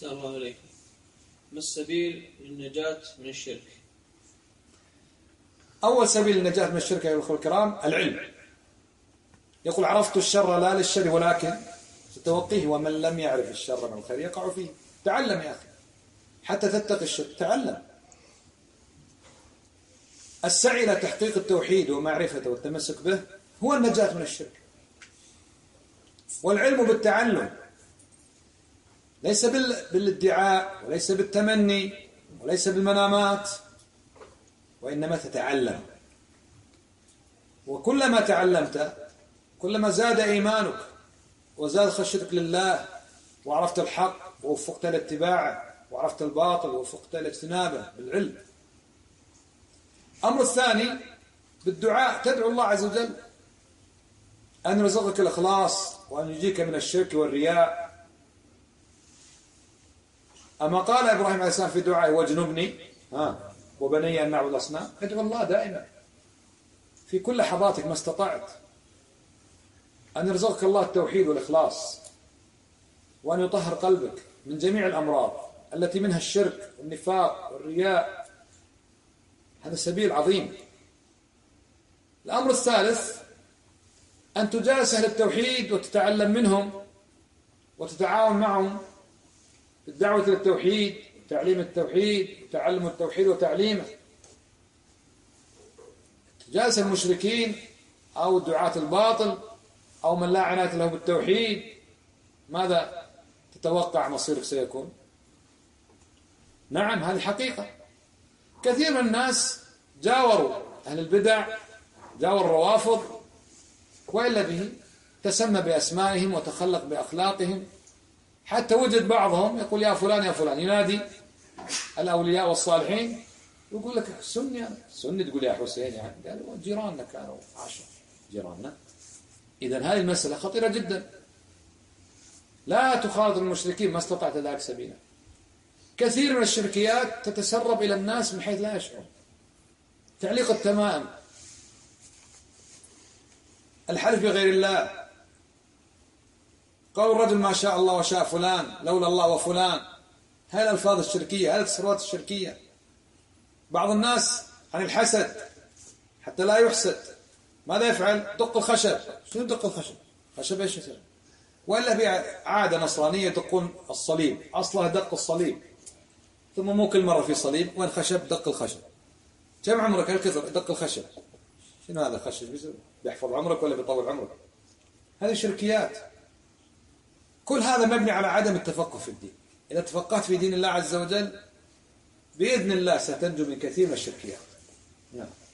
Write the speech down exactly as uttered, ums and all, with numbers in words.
أحسن الله عليكم. ما السبيل للنجاة من الشرك؟ أول سبيل للنجاة من الشرك يا أخوة الكرام العلم. يقول عرفت الشر لا للشر ولكن ستوقيه، ومن لم يعرف الشر من الخير يقع فيه. تعلم يا أخي حتى تتقي الشرك، تعلم. السعي إلى تحقيق التوحيد ومعرفته والتمسك به هو النجاة من الشرك. والعلم بالتعلم، ليس بالادعاء وليس بالتمني وليس بالمنامات، وإنما تتعلم. وكلما تعلمت كلما زاد إيمانك وزاد خشيتك لله، وعرفت الحق ووفقت لاتباعه، وعرفت الباطل ووفقت لاجتنابه بالعلم. الأمر الثاني بالدعاء، تدعو الله عز وجل أن يرزقك الإخلاص وأن يجيك من الشرك والرياء. أما قال إبراهيم عليه السلام في دعائه واجنبني ها وبني أن نعبد الأصنام، ادعو الله دائما في كل لحظاتك ما استطعت أن يرزقك الله التوحيد والإخلاص، وأن يطهر قلبك من جميع الأمراض التي منها الشرك والنفاق والرياء. هذا سبيل عظيم. الأمر الثالث أن تجالس أهل التوحيد وتتعلم منهم وتتعاون معهم في الدعوة للتوحيد وتعليم التوحيد وتعلم التوحيد وتعليمه. تجالس المشركين أو دعاة الباطل أو من لا عناية له بالتوحيد، ماذا تتوقع مصيرك سيكون؟ نعم، هذه حقيقة. كثير من الناس جاوروا أهل البدع، جاوروا الروافض، وإلا به تسمى بأسمائهم وتخلق بأخلاقهم، حتى وجد بعضهم يقول يا فلان يا فلان، ينادي الأولياء والصالحين ويقول لك سني أنا سني، تقول يا حسين يعني، قالوا جيراننا كانوا عشر جيراننا. إذن هذه المسألة خطيرة جدا. لا تخاطب المشركين ما استطعت ذلك سبيلا. كثير من الشركيات تتسرب إلى الناس من حيث لا يشعر. تعليق التمائم، الحلف بغير الله، قول الرجل ما شاء الله وشاء فلان لولا الله وفلان، هذه الألفاظ الشركية، هذه التصرفات الشركية. بعض الناس عن الحسد حتى لا يحسد ماذا يفعل؟ دق الخشب. شنو دق الخشب؟ خشب ايش يصير؟ وإلا في عادة نصرانية يدقون الصليب، أصلها دق الصليب، ثم مو كل مرة في صليب وين خشب دق الخشب. كم عمرك هالكثر دق الخشب؟ شنو هذا الخشب؟ بيحفظ عمرك ولا بيطول عمرك؟ هذه شركيات. كل هذا مبني على عدم التفقه في الدين. إذا تفقهت في دين الله عز وجل بإذن الله ستنجو من كثير من الشركيات. نعم.